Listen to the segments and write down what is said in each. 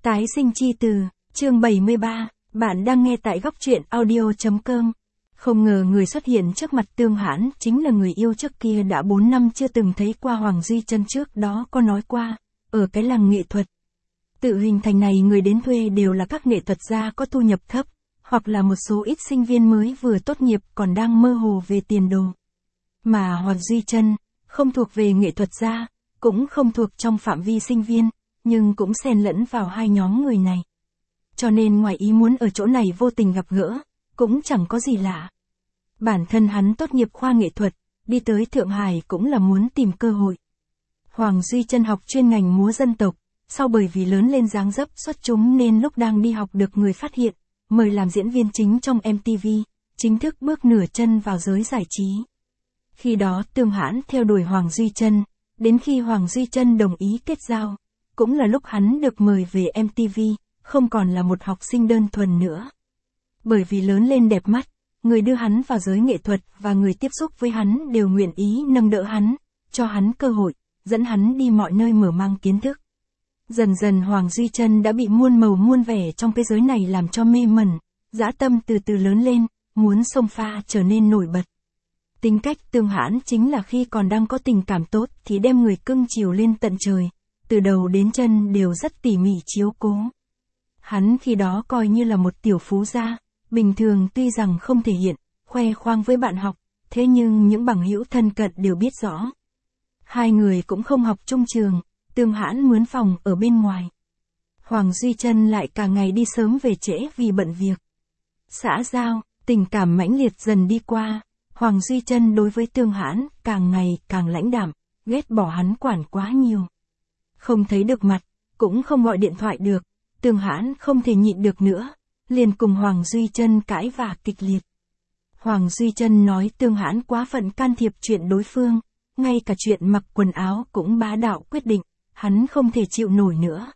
Tái sinh chi từ, chương 73, bạn đang nghe tại góc truyện audio.com. Không ngờ người xuất hiện trước mặt Tương Hãn chính là người yêu trước kia đã 4 năm chưa từng thấy qua. Hoàng Duy Chân trước đó có nói qua, ở cái làng nghệ thuật tự hình thành này người đến thuê đều là các nghệ thuật gia có thu nhập thấp, hoặc là một số ít sinh viên mới vừa tốt nghiệp còn đang mơ hồ về tiền đồ. Mà Hoàng Duy Chân không thuộc về nghệ thuật gia, cũng không thuộc trong phạm vi sinh viên, nhưng cũng xen lẫn vào hai nhóm người này. Cho nên ngoài ý muốn ở chỗ này vô tình gặp gỡ, cũng chẳng có gì lạ. Bản thân hắn tốt nghiệp khoa nghệ thuật, đi tới Thượng Hải cũng là muốn tìm cơ hội. Hoàng Duy Chân học chuyên ngành múa dân tộc, sau bởi vì lớn lên dáng dấp xuất chúng nên lúc đang đi học được người phát hiện, mời làm diễn viên chính trong MTV, chính thức bước nửa chân vào giới giải trí. Khi đó Tương Hãn theo đuổi Hoàng Duy Chân, đến khi Hoàng Duy Chân đồng ý kết giao, cũng là lúc hắn được mời về MTV, không còn là một học sinh đơn thuần nữa. Bởi vì lớn lên đẹp mắt, người đưa hắn vào giới nghệ thuật và người tiếp xúc với hắn đều nguyện ý nâng đỡ hắn, cho hắn cơ hội, dẫn hắn đi mọi nơi mở mang kiến thức. Dần dần Hoàng Duy Chân đã bị muôn màu muôn vẻ trong cái giới này làm cho mê mẩn, dã tâm từ từ lớn lên, muốn xông pha trở nên nổi bật. Tính cách Tương Hãn chính là khi còn đang có tình cảm tốt thì đem người cưng chiều lên tận trời, từ đầu đến chân đều rất tỉ mỉ chiếu cố. Hắn khi đó coi như là một tiểu phú gia, bình thường tuy rằng không thể hiện, khoe khoang với bạn học, thế nhưng những bằng hữu thân cận đều biết rõ. Hai người cũng không học chung trường, Tương Hãn mướn phòng ở bên ngoài. Hoàng Duy Chân lại cả ngày đi sớm về trễ vì bận việc. Xã giao, tình cảm mãnh liệt dần đi qua, Hoàng Duy Chân đối với Tương Hãn càng ngày càng lãnh đạm, ghét bỏ hắn quản quá nhiều. Không thấy được mặt, cũng không gọi điện thoại được, Tương Hãn không thể nhịn được nữa, liền cùng Hoàng Duy Chân cãi vã kịch liệt. Hoàng Duy Chân nói Tương Hãn quá phận can thiệp chuyện đối phương, ngay cả chuyện mặc quần áo cũng bá đạo quyết định, hắn không thể chịu nổi nữa.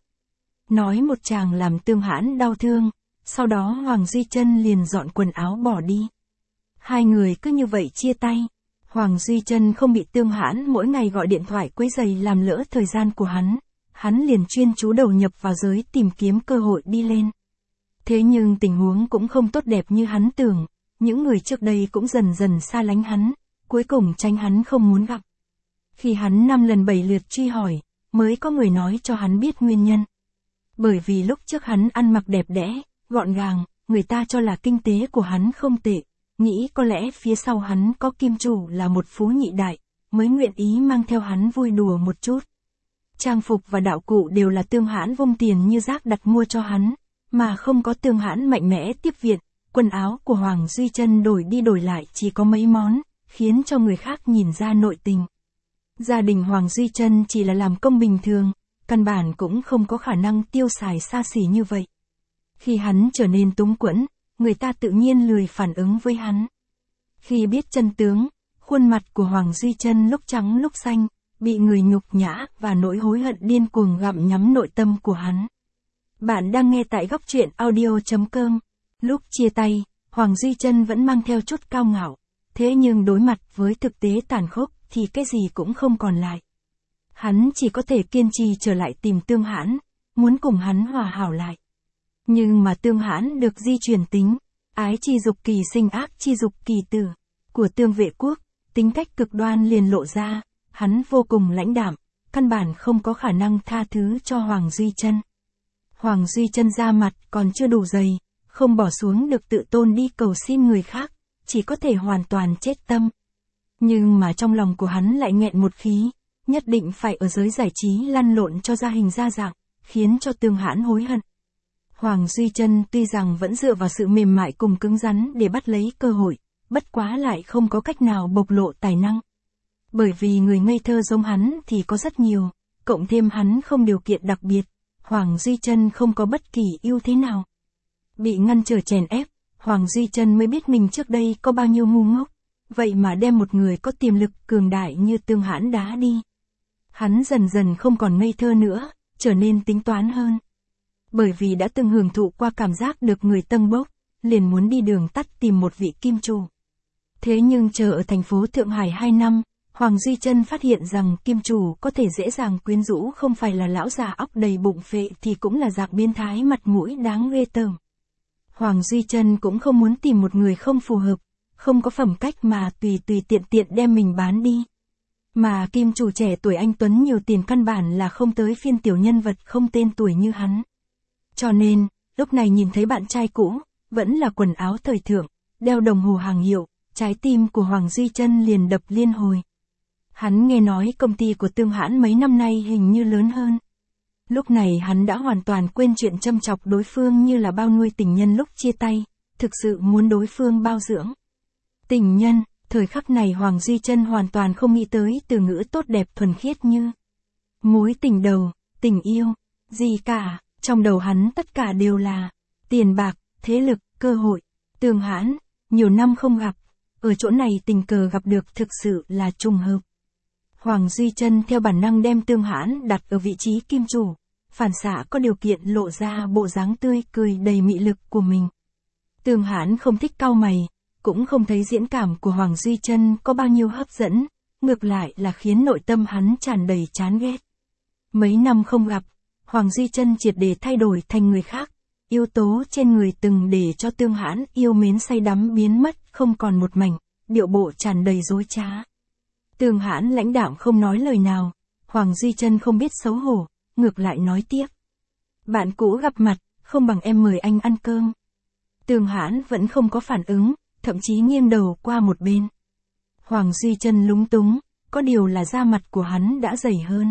Nói một tràng làm Tương Hãn đau thương, sau đó Hoàng Duy Chân liền dọn quần áo bỏ đi. Hai người cứ như vậy chia tay. Hoàng Duy Chân không bị Tương Hãn mỗi ngày gọi điện thoại quấy rầy làm lỡ thời gian của hắn liền chuyên chú đầu nhập vào giới tìm kiếm cơ hội đi lên. Thế nhưng tình huống cũng không tốt đẹp như hắn tưởng, những người trước đây cũng dần dần xa lánh hắn, cuối cùng tránh hắn không muốn gặp. Khi hắn 5 lần 7 lượt truy hỏi, mới có người nói cho hắn biết nguyên nhân. Bởi vì lúc trước hắn ăn mặc đẹp đẽ, gọn gàng, người ta cho là kinh tế của hắn không tệ, nghĩ có lẽ phía sau hắn có kim chủ là một phú nhị đại, mới nguyện ý mang theo hắn vui đùa một chút. Trang phục và đạo cụ đều là Tương Hãn vung tiền như rác đặt mua cho hắn, mà không có Tương Hãn mạnh mẽ tiếp viện, quần áo của Hoàng Duy Chân đổi đi đổi lại chỉ có mấy món, khiến cho người khác nhìn ra nội tình. Gia đình Hoàng Duy Chân chỉ là làm công bình thường, căn bản cũng không có khả năng tiêu xài xa xỉ như vậy. Khi hắn trở nên túng quẫn, người ta tự nhiên lười phản ứng với hắn. Khi biết chân tướng, khuôn mặt của Hoàng Duy Chân lúc trắng lúc xanh, bị người nhục nhã và nỗi hối hận điên cuồng gặm nhấm nội tâm của hắn. Bạn đang nghe tại góc truyện audio.com. Lúc chia tay, Hoàng Duy Chân vẫn mang theo chút cao ngạo, thế nhưng đối mặt với thực tế tàn khốc thì cái gì cũng không còn lại. Hắn chỉ có thể kiên trì trở lại tìm Tương Hãn, muốn cùng hắn hòa hảo lại. Nhưng mà Tương Hãn được di truyền tính, ái chi dục kỳ sinh ác chi dục kỳ tử, của Tương Vệ Quốc, tính cách cực đoan liền lộ ra, hắn vô cùng lãnh đạm, căn bản không có khả năng tha thứ cho Hoàng Duy Chân. Hoàng Duy Chân ra mặt còn chưa đủ dày, không bỏ xuống được tự tôn đi cầu xin người khác, chỉ có thể hoàn toàn chết tâm. Nhưng mà trong lòng của hắn lại nghẹn một khí, nhất định phải ở giới giải trí lăn lộn cho ra hình ra dạng, khiến cho Tương Hãn hối hận. Hoàng Duy Chân tuy rằng vẫn dựa vào sự mềm mại cùng cứng rắn để bắt lấy cơ hội, bất quá lại không có cách nào bộc lộ tài năng. Bởi vì người ngây thơ giống hắn thì có rất nhiều, cộng thêm hắn không điều kiện đặc biệt, Hoàng Duy Chân không có bất kỳ ưu thế nào. Bị ngăn trở chèn ép, Hoàng Duy Chân mới biết mình trước đây có bao nhiêu ngu ngốc, vậy mà đem một người có tiềm lực cường đại như Tương Hãn đá đi. Hắn dần dần không còn ngây thơ nữa, trở nên tính toán hơn. Bởi vì đã từng hưởng thụ qua cảm giác được người tâng bốc, liền muốn đi đường tắt tìm một vị kim chủ. Thế nhưng chờ ở thành phố Thượng Hải 2 năm, Hoàng Duy Trân phát hiện rằng kim chủ có thể dễ dàng quyến rũ không phải là lão già óc đầy bụng phệ thì cũng là dạng biến thái mặt mũi đáng ghê tởm. Hoàng Duy Trân cũng không muốn tìm một người không phù hợp, không có phẩm cách mà tùy tiện đem mình bán đi. Mà kim chủ trẻ tuổi anh Tuấn nhiều tiền căn bản là không tới phiên tiểu nhân vật không tên tuổi như hắn. Cho nên, lúc này nhìn thấy bạn trai cũ, vẫn là quần áo thời thượng, đeo đồng hồ hàng hiệu, trái tim của Hoàng Duy Trân liền đập liên hồi. Hắn nghe nói công ty của Tương Hãn mấy năm nay hình như lớn hơn. Lúc này hắn đã hoàn toàn quên chuyện châm chọc đối phương như là bao nuôi tình nhân lúc chia tay, thực sự muốn đối phương bao dưỡng. Tình nhân, thời khắc này Hoàng Duy Trân hoàn toàn không nghĩ tới từ ngữ tốt đẹp thuần khiết như mối tình đầu, tình yêu, gì cả, trong đầu hắn tất cả đều là tiền bạc, thế lực, cơ hội. Tương Hãn, nhiều năm không gặp, ở chỗ này tình cờ gặp được thực sự là trùng hợp. Hoàng Duy Trân theo bản năng đem Tương Hãn đặt ở vị trí kim chủ, phản xạ có điều kiện lộ ra bộ dáng tươi cười đầy mị lực của mình. Tương Hãn không thích cau mày, cũng không thấy diễn cảm của Hoàng Duy Trân có bao nhiêu hấp dẫn, ngược lại là khiến nội tâm hắn tràn đầy chán ghét. Mấy năm không gặp, Hoàng Duy Trân triệt để thay đổi thành người khác, yếu tố trên người từng để cho Tương Hãn yêu mến say đắm biến mất không còn một mảnh, điệu bộ tràn đầy dối trá. Tương Hãn lãnh đạm không nói lời nào, Hoàng Duy Trân không biết xấu hổ, ngược lại nói tiếp. Bạn cũ gặp mặt, không bằng em mời anh ăn cơm. Tương Hãn vẫn không có phản ứng, thậm chí nghiêng đầu qua một bên. Hoàng Duy Trân lúng túng, có điều là da mặt của hắn đã dày hơn.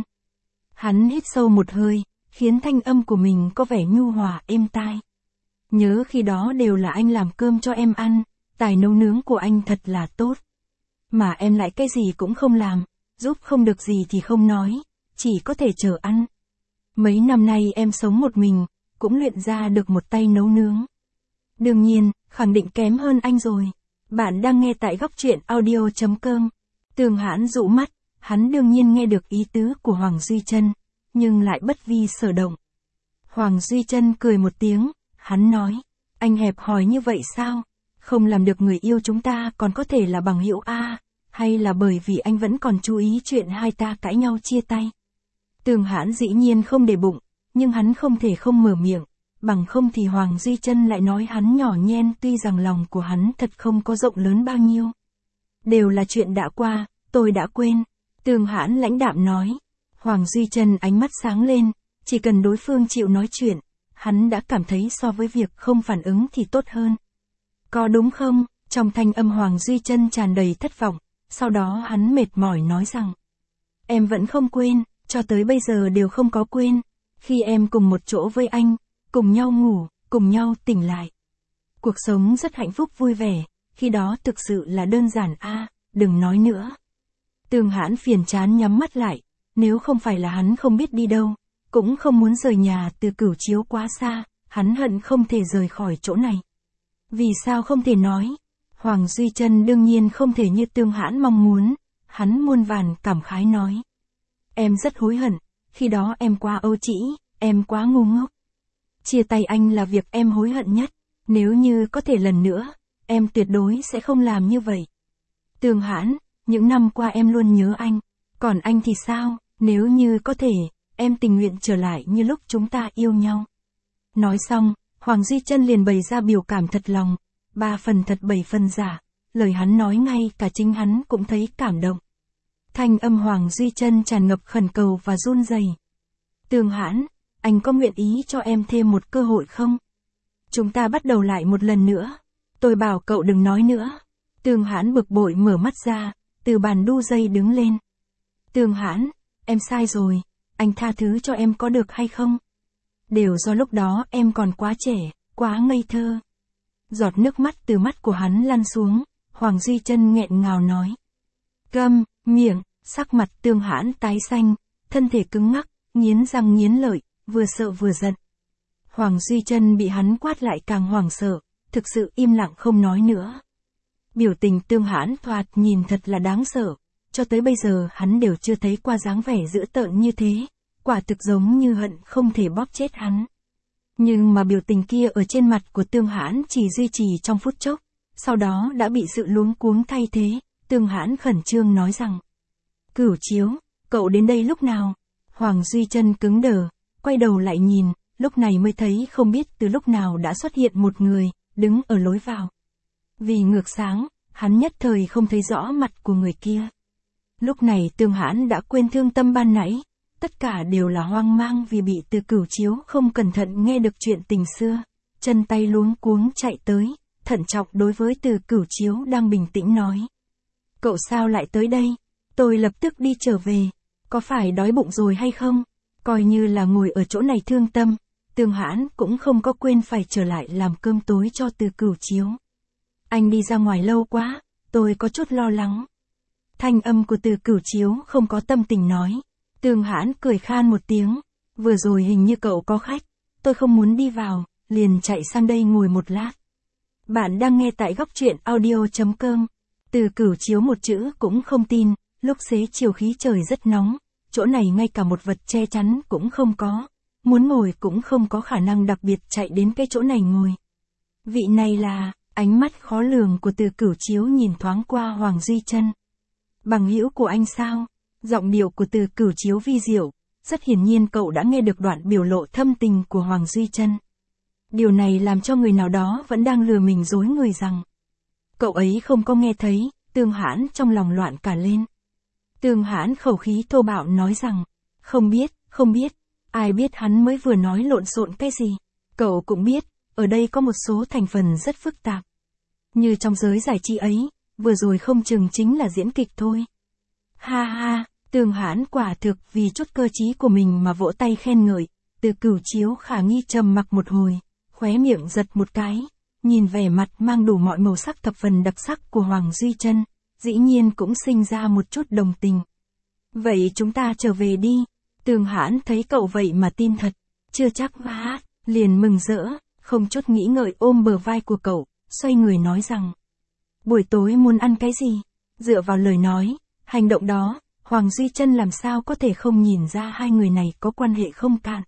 Hắn hít sâu một hơi, khiến thanh âm của mình có vẻ nhu hòa êm tai. Nhớ khi đó đều là anh làm cơm cho em ăn, tài nấu nướng của anh thật là tốt. Mà em lại cái gì cũng không làm, giúp không được gì thì không nói, chỉ có thể chờ ăn. Mấy năm nay em sống một mình, cũng luyện ra được một tay nấu nướng. Đương nhiên, khẳng định kém hơn anh rồi. Bạn đang nghe tại góc truyện audio.com. Tương Hãn dụ mắt, hắn đương nhiên nghe được ý tứ của Hoàng Duy Trân, nhưng lại bất vi sở động. Hoàng Duy Trân cười một tiếng, hắn nói, anh hẹp hòi như vậy sao? Không làm được người yêu chúng ta còn có thể là bằng hữu a, hay là bởi vì anh vẫn còn chú ý chuyện hai ta cãi nhau chia tay? Tương Hãn dĩ nhiên không để bụng, nhưng hắn không thể không mở miệng, bằng không thì Hoàng Duy Trân lại nói hắn nhỏ nhen tuy rằng lòng của hắn thật không có rộng lớn bao nhiêu. Đều là chuyện đã qua, tôi đã quên. Tương Hãn lãnh đạm nói. Hoàng Duy Trân ánh mắt sáng lên, chỉ cần đối phương chịu nói chuyện, hắn đã cảm thấy so với việc không phản ứng thì tốt hơn. Có đúng không? Trong thanh âm Hoàng Duy Trân tràn đầy thất vọng, sau đó hắn mệt mỏi nói rằng, em vẫn không quên, cho tới bây giờ đều không có quên, khi em cùng một chỗ với anh, cùng nhau ngủ, cùng nhau tỉnh lại. Cuộc sống rất hạnh phúc vui vẻ, khi đó thực sự là đơn giản a, đừng nói nữa. Tương Hãn phiền chán nhắm mắt lại, nếu không phải là hắn không biết đi đâu, cũng không muốn rời nhà từ Cửu Chiếu quá xa, hắn hận không thể rời khỏi chỗ này. Vì sao không thể nói? Hoàng Duy Trân đương nhiên không thể như Tương Hãn mong muốn, hắn muôn vàn cảm khái nói. Em rất hối hận, khi đó em quá âu trĩ, em quá ngu ngốc. Chia tay anh là việc em hối hận nhất, nếu như có thể lần nữa, em tuyệt đối sẽ không làm như vậy. Tương Hãn, những năm qua em luôn nhớ anh, còn anh thì sao, nếu như có thể, em tình nguyện trở lại như lúc chúng ta yêu nhau. Nói xong, Hoàng Duy Trân liền bày ra biểu cảm thật lòng, 3 phần thật 7 phần giả, lời hắn nói ngay cả chính hắn cũng thấy cảm động. Thanh âm Hoàng Duy Trân tràn ngập khẩn cầu và run rẩy. Tương Hãn, anh có nguyện ý cho em thêm một cơ hội không? Chúng ta bắt đầu lại một lần nữa. Tôi bảo cậu đừng nói nữa. Tương Hãn bực bội mở mắt ra, từ bàn đu dây đứng lên. Tương Hãn, em sai rồi, anh tha thứ cho em có được hay không? Đều do lúc đó em còn quá trẻ, quá ngây thơ. Giọt nước mắt từ mắt của hắn lăn xuống, Hoàng Duy Trân nghẹn ngào nói. Câm miệng, sắc mặt Tương Hãn tái xanh, thân thể cứng ngắc, nghiến răng nghiến lợi, vừa sợ vừa giận. Hoàng Duy Trân bị hắn quát lại càng hoảng sợ, thực sự im lặng không nói nữa. Biểu tình Tương Hãn thoạt nhìn thật là đáng sợ, cho tới bây giờ hắn đều chưa thấy qua dáng vẻ dữ tợn như thế, quả thực giống như hận không thể bóp chết hắn. Nhưng mà biểu tình kia ở trên mặt của Tương Hãn chỉ duy trì trong phút chốc, sau đó đã bị sự luống cuống thay thế, Tương Hãn khẩn trương nói rằng, Cửu Chiếu, cậu đến đây lúc nào? Hoàng Duy Chân cứng đờ, quay đầu lại nhìn, lúc này mới thấy không biết từ lúc nào đã xuất hiện một người, đứng ở lối vào. Vì ngược sáng, hắn nhất thời không thấy rõ mặt của người kia. Lúc này Tương Hãn đã quên thương tâm ban nãy, tất cả đều là hoang mang vì bị Từ Cửu Chiếu không cẩn thận nghe được chuyện tình xưa, chân tay luống cuống chạy tới, thận trọng đối với Từ Cửu Chiếu đang bình tĩnh nói. Cậu sao lại tới đây? Tôi lập tức đi trở về, có phải đói bụng rồi hay không? Coi như là ngồi ở chỗ này thương tâm, Tương Hãn cũng không có quên phải trở lại làm cơm tối cho Từ Cửu Chiếu. Anh đi ra ngoài lâu quá, tôi có chút lo lắng. Thanh âm của Từ Cửu Chiếu không có tâm tình nói. Tương Hãn cười khan một tiếng, vừa rồi hình như cậu có khách, tôi không muốn đi vào, liền chạy sang đây ngồi một lát. Bạn đang nghe tại góc truyện audio.com. Từ Cửu Chiếu một chữ cũng không tin, lúc xế chiều khí trời rất nóng, chỗ này ngay cả một vật che chắn cũng không có, muốn ngồi cũng không có khả năng đặc biệt chạy đến cái chỗ này ngồi. Vị này là, ánh mắt khó lường của Từ Cửu Chiếu nhìn thoáng qua Hoàng Duy Chân. Bằng hữu của anh sao? Giọng điệu của Từ Cửu Chiếu vi diệu, rất hiển nhiên cậu đã nghe được đoạn biểu lộ thâm tình của Hoàng Duy Chân. Điều này làm cho người nào đó vẫn đang lừa mình dối người rằng cậu ấy không có nghe thấy, Tương Hãn trong lòng loạn cả lên. Tương Hãn khẩu khí thô bạo nói rằng, không biết, ai biết hắn mới vừa nói lộn xộn cái gì. Cậu cũng biết, ở đây có một số thành phần rất phức tạp. Như trong giới giải trí ấy, vừa rồi không chừng chính là diễn kịch thôi. Ha ha, Tương Hãn quả thực vì chút cơ trí của mình mà vỗ tay khen ngợi. Từ Cửu Chiếu khả nghi trầm mặc một hồi, khóe miệng giật một cái, nhìn vẻ mặt mang đủ mọi màu sắc thập phần đặc sắc của Hoàng Duy Chân, dĩ nhiên cũng sinh ra một chút đồng tình. Vậy chúng ta trở về đi. Tương Hãn thấy cậu vậy mà tin thật, chưa chắc vá, liền mừng rỡ, không chút nghĩ ngợi ôm bờ vai của cậu, xoay người nói rằng, buổi tối muốn ăn cái gì? Dựa vào lời nói, hành động đó, Hoàng Duy Chân làm sao có thể không nhìn ra hai người này có quan hệ không cạn.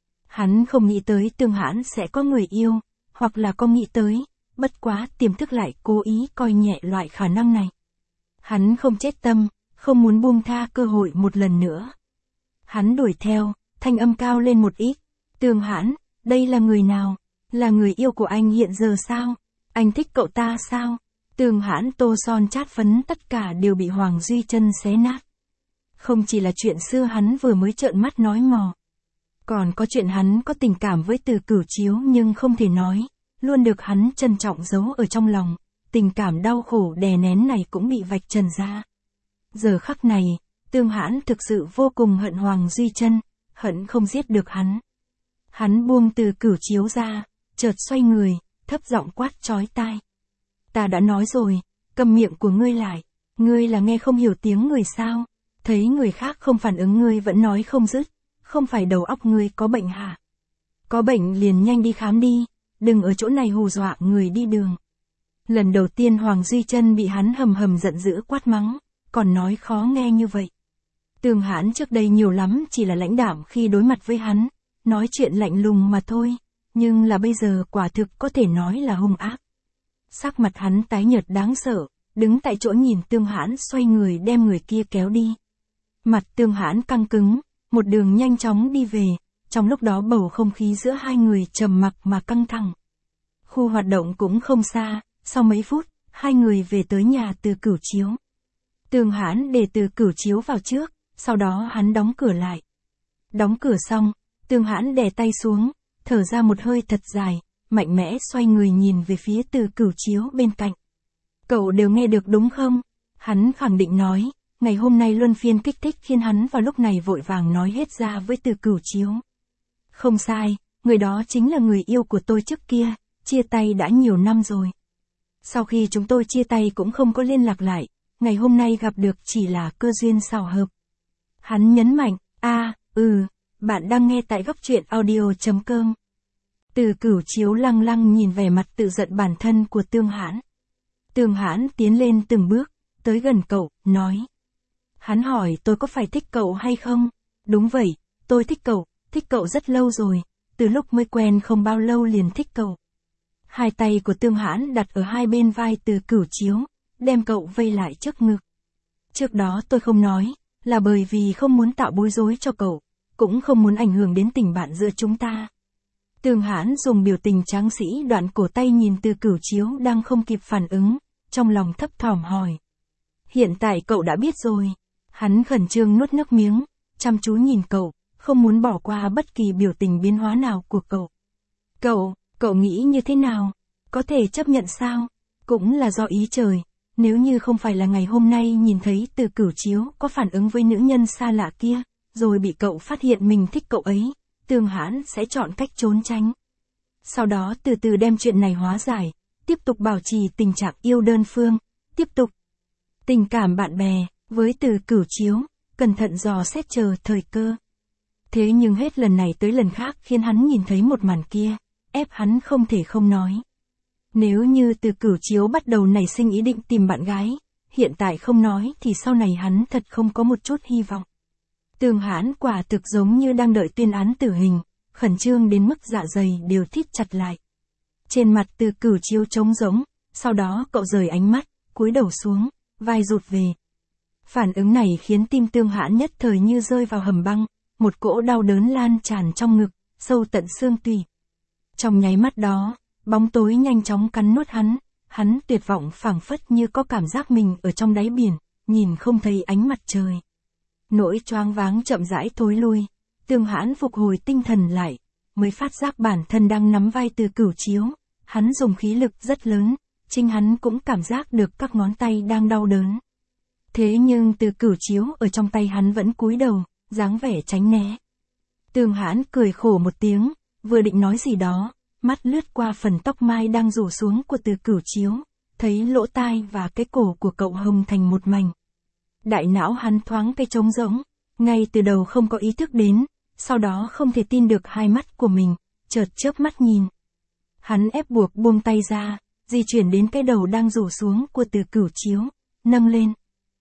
Hắn không nghĩ tới Tương Hãn sẽ có người yêu, hoặc là có nghĩ tới, bất quá tiềm thức lại cố ý coi nhẹ loại khả năng này. Hắn không chết tâm, không muốn buông tha cơ hội một lần nữa. Hắn đuổi theo, thanh âm cao lên một ít. Tương Hãn, đây là người nào? Là người yêu của anh hiện giờ sao? Anh thích cậu ta sao? Tương Hãn tô son chát phấn tất cả đều bị Hoàng Duy Chân xé nát. Không chỉ là chuyện xưa hắn vừa mới trợn mắt nói mò. Còn có chuyện hắn có tình cảm với Từ Cửu Chiếu nhưng không thể nói, luôn được hắn trân trọng giấu ở trong lòng. Tình cảm đau khổ đè nén này cũng bị vạch trần ra. Giờ khắc này, Tương Hãn thực sự vô cùng hận Hoàng Duy Chân, hận không giết được hắn. Hắn buông Từ Cửu Chiếu ra, chợt xoay người, thấp giọng quát chói tai. Ta đã nói rồi, câm miệng của ngươi lại, ngươi là nghe không hiểu tiếng người sao? Thấy người khác không phản ứng ngươi vẫn nói không dứt, không phải đầu óc ngươi có bệnh hả? Có bệnh liền nhanh đi khám đi, đừng ở chỗ này hù dọa người đi đường. Lần đầu tiên Hoàng Duy Chân bị hắn hầm hầm giận dữ quát mắng, còn nói khó nghe như vậy. Tương Hãn trước đây nhiều lắm chỉ là lãnh đạm khi đối mặt với hắn, nói chuyện lạnh lùng mà thôi, nhưng là bây giờ quả thực có thể nói là hung ác. Sắc mặt hắn tái nhợt đáng sợ, đứng tại chỗ nhìn Tương Hãn xoay người đem người kia kéo đi. Mặt Tương Hãn căng cứng, một đường nhanh chóng đi về, trong lúc đó bầu không khí giữa hai người trầm mặc mà căng thẳng. Khu hoạt động cũng không xa, sau mấy phút, hai người về tới nhà Từ Cửu Chiếu. Tương Hãn để Từ Cửu Chiếu vào trước, sau đó hắn đóng cửa lại. Đóng cửa xong, Tương Hãn đè tay xuống, thở ra một hơi thật dài, mạnh mẽ xoay người nhìn về phía Từ Cửu Chiếu bên cạnh. Cậu đều nghe được đúng không? Hắn khẳng định nói, ngày hôm nay luân phiên kích thích khiến hắn vào lúc này vội vàng nói hết ra với Từ Cửu Chiếu. Không sai, người đó chính là người yêu của tôi trước kia, chia tay đã nhiều năm rồi. Sau khi chúng tôi chia tay cũng không có liên lạc lại, ngày hôm nay gặp được chỉ là cơ duyên xảo hợp. Hắn nhấn mạnh, bạn đang nghe tại góc truyện audio.com. Từ Cửu Chiếu lăng lăng nhìn vẻ mặt tự giận bản thân của Tương Hãn. Tương Hãn tiến lên từng bước, tới gần cậu, nói. Hắn hỏi tôi có phải thích cậu hay không? Đúng vậy, tôi thích cậu rất lâu rồi, từ lúc mới quen không bao lâu liền thích cậu. Hai tay của Tương Hãn đặt ở hai bên vai Từ Cửu Chiếu, đem cậu vây lại trước ngực. Trước đó tôi không nói, là bởi vì không muốn tạo bối rối cho cậu, cũng không muốn ảnh hưởng đến tình bạn giữa chúng ta. Tương Hãn dùng biểu tình tráng sĩ đoạn cổ tay nhìn Từ Cửu Chiếu đang không kịp phản ứng, trong lòng thấp thỏm hỏi. Hiện tại cậu đã biết rồi. Hắn khẩn trương nuốt nước miếng, chăm chú nhìn cậu, không muốn bỏ qua bất kỳ biểu tình biến hóa nào của cậu. Cậu nghĩ như thế nào? Có thể chấp nhận sao? Cũng là do ý trời. Nếu như không phải là ngày hôm nay nhìn thấy Từ Cửu Chiếu có phản ứng với nữ nhân xa lạ kia, rồi bị cậu phát hiện mình thích cậu ấy, Tương Hãn sẽ chọn cách trốn tránh. Sau đó từ từ đem chuyện này hóa giải, tiếp tục bảo trì tình trạng yêu đơn phương, tiếp tục tình cảm bạn bè, với Từ Cửu Chiếu, cẩn thận dò xét chờ thời cơ. Thế nhưng hết lần này tới lần khác khiến hắn nhìn thấy một màn kia, ép hắn không thể không nói. Nếu như Từ Cửu Chiếu bắt đầu nảy sinh ý định tìm bạn gái, hiện tại không nói thì sau này hắn thật không có một chút hy vọng. Tương Hãn quả thực giống như đang đợi tuyên án tử hình, khẩn trương đến mức dạ dày đều thít chặt lại. Trên mặt Từ Cửu Chiếu trống rỗng, sau đó cậu rời ánh mắt, cúi đầu xuống, vai rụt về. Phản ứng này khiến tim Tương Hãn nhất thời như rơi vào hầm băng, một cỗ đau đớn lan tràn trong ngực, sâu tận xương tủy. Trong nháy mắt đó, bóng tối nhanh chóng cắn nuốt hắn tuyệt vọng phảng phất như có cảm giác mình ở trong đáy biển, nhìn không thấy ánh mặt trời. Nỗi choáng váng chậm rãi thối lui, Tương Hãn phục hồi tinh thần lại, mới phát giác bản thân đang nắm vai Từ Cửu Chiếu, hắn dùng khí lực rất lớn, chính hắn cũng cảm giác được các ngón tay đang đau đớn. Thế nhưng Từ Cửu Chiếu ở trong tay hắn vẫn cúi đầu, dáng vẻ tránh né. Tương Hãn cười khổ một tiếng, vừa định nói gì đó, mắt lướt qua phần tóc mai đang rủ xuống của Từ Cửu Chiếu, thấy lỗ tai và cái cổ của cậu hồng thành một mảnh. Đại não hắn thoáng cái trống rỗng, ngay từ đầu không có ý thức đến, sau đó không thể tin được hai mắt của mình, chợt chớp mắt nhìn. Hắn ép buộc buông tay ra, di chuyển đến cái đầu đang rủ xuống của Từ Cửu Chiếu, nâng lên.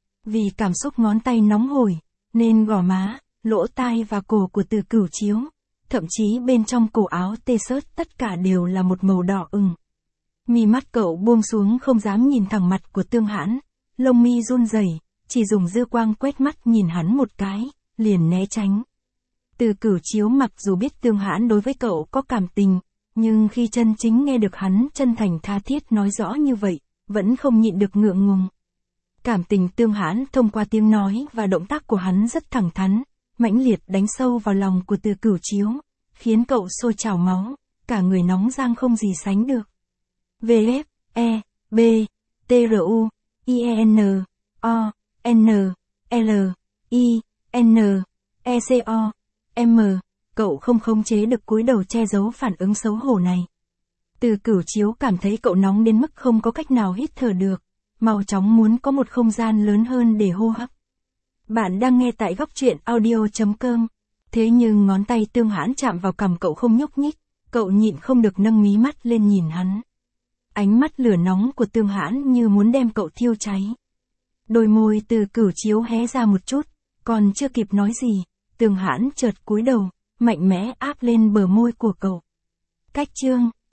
Vì cảm xúc ngón tay nóng hổi, nên gò má, lỗ tai và cổ của Từ Cửu Chiếu, thậm chí bên trong cổ áo t-shirt tất cả đều là một màu đỏ ửng. Mi mắt cậu buông xuống không dám nhìn thẳng mặt của Tương Hãn, lông mi run rẩy, chỉ dùng dư quang quét mắt nhìn hắn một cái, liền né tránh. Từ Cửu Chiếu mặc dù biết Tương Hãn đối với cậu có cảm tình, nhưng khi chân chính nghe được hắn chân thành tha thiết nói rõ như vậy, vẫn không nhịn được ngượng ngùng. Cảm tình Tương Hãn thông qua tiếng nói và động tác của hắn rất thẳng thắn, mãnh liệt đánh sâu vào lòng của Từ Cửu Chiếu, khiến cậu sôi trào máu, cả người nóng rang không gì sánh được. VF, E, B, TRU, IEN, O, N, L, I, N, ECO, M, cậu không khống chế được cúi đầu che giấu phản ứng xấu hổ này. Từ Cửu Chiếu cảm thấy cậu nóng đến mức không có cách nào hít thở được, mau chóng muốn có một không gian lớn hơn để hô hấp. Bạn đang nghe tại góc truyện audio.com. Thế nhưng ngón tay Tương Hãn chạm vào cằm cậu không nhúc nhích, cậu nhịn không được nâng mí mắt lên nhìn hắn. Ánh mắt lửa nóng của Tương Hãn như muốn đem cậu thiêu cháy. Đôi môi Từ Cửu Chiếu hé ra một chút, còn chưa kịp nói gì, Tương Hãn chợt cúi đầu, mạnh mẽ áp lên bờ môi của cậu. Cách chương